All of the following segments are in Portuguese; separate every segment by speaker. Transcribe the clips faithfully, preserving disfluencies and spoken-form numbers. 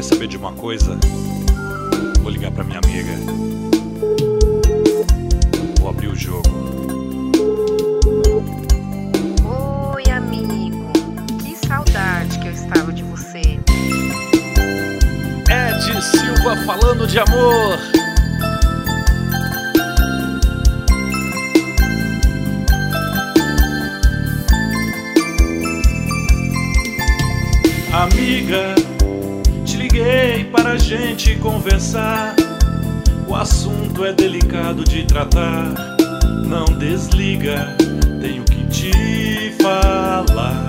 Speaker 1: saber de uma coisa? Vou ligar pra minha amiga. Vou abrir o jogo.
Speaker 2: Oi, amigo. Que saudade que eu estava de você.
Speaker 1: Ed Silva falando de amor. Amiga, te liguei para a gente conversar. O assunto é delicado de tratar. Não desliga, tenho que te falar.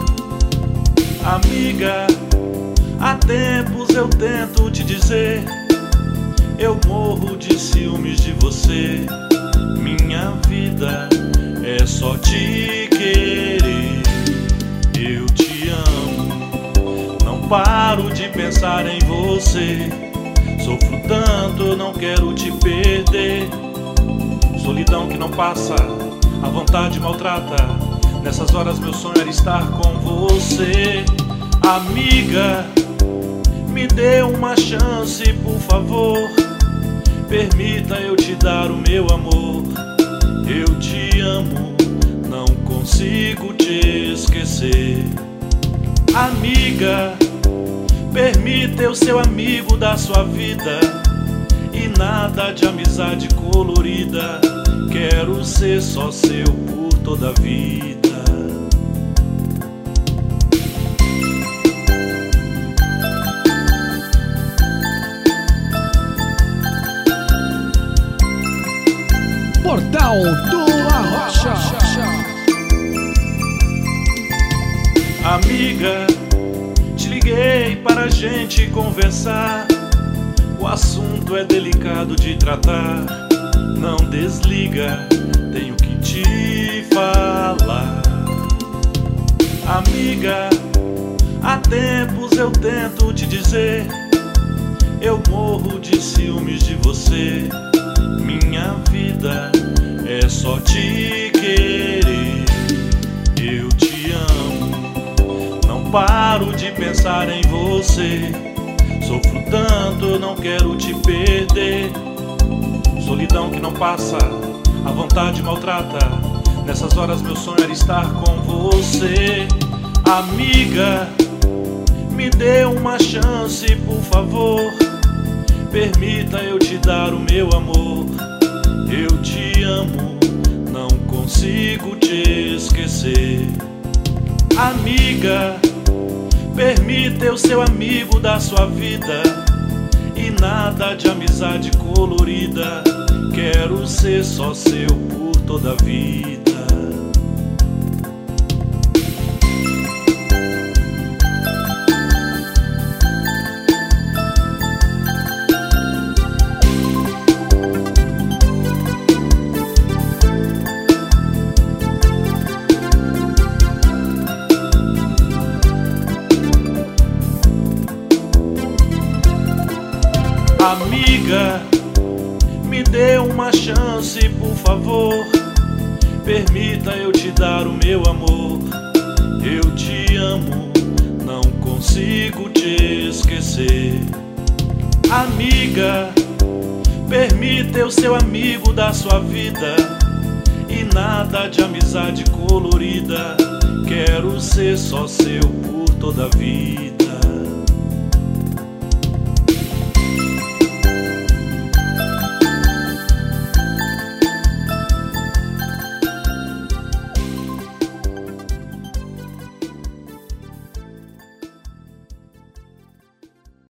Speaker 1: Amiga, há tempos eu tento te dizer, eu morro de ciúmes de você. Minha vida é só te querer. Eu te amo, não paro de pensar em você. Sofro tanto, não quero te perder. Solidão que não passa, a vontade maltrata. Nessas horas meu sonho era estar com você. Amiga, me dê uma chance, por favor. Permita eu te dar o meu amor. Eu te amo, não consigo te esquecer. Amiga, permita eu ser amigo da sua vida. E nada de amizade colorida. Quero ser só seu por toda a vida.
Speaker 3: Portal do Arrocha.
Speaker 1: Amiga, te liguei para a gente conversar. O assunto é delicado de tratar. Não desliga, tenho que te falar. Amiga, há tempos eu tento te dizer, eu morro de ciúmes de você. Minha vida é só te querer. Eu te amo, não paro de pensar em você. Sofro tanto, não quero te perder. Solidão que não passa, a vontade maltrata. Nessas horas meu sonho era estar com você. Amiga, me dê uma chance, por favor. Permita eu te dar o meu amor. Eu te amo, não consigo te esquecer. Amiga, permita eu ser amigo da sua vida. E nada de amizade colorida. Quero ser só seu por toda a vida. Amiga, me dê uma chance, por favor. Permita eu te dar o meu amor. Eu te amo, não consigo te esquecer. Amiga, permita eu ser amigo da sua vida. E nada de amizade colorida. Quero ser só seu por toda a vida.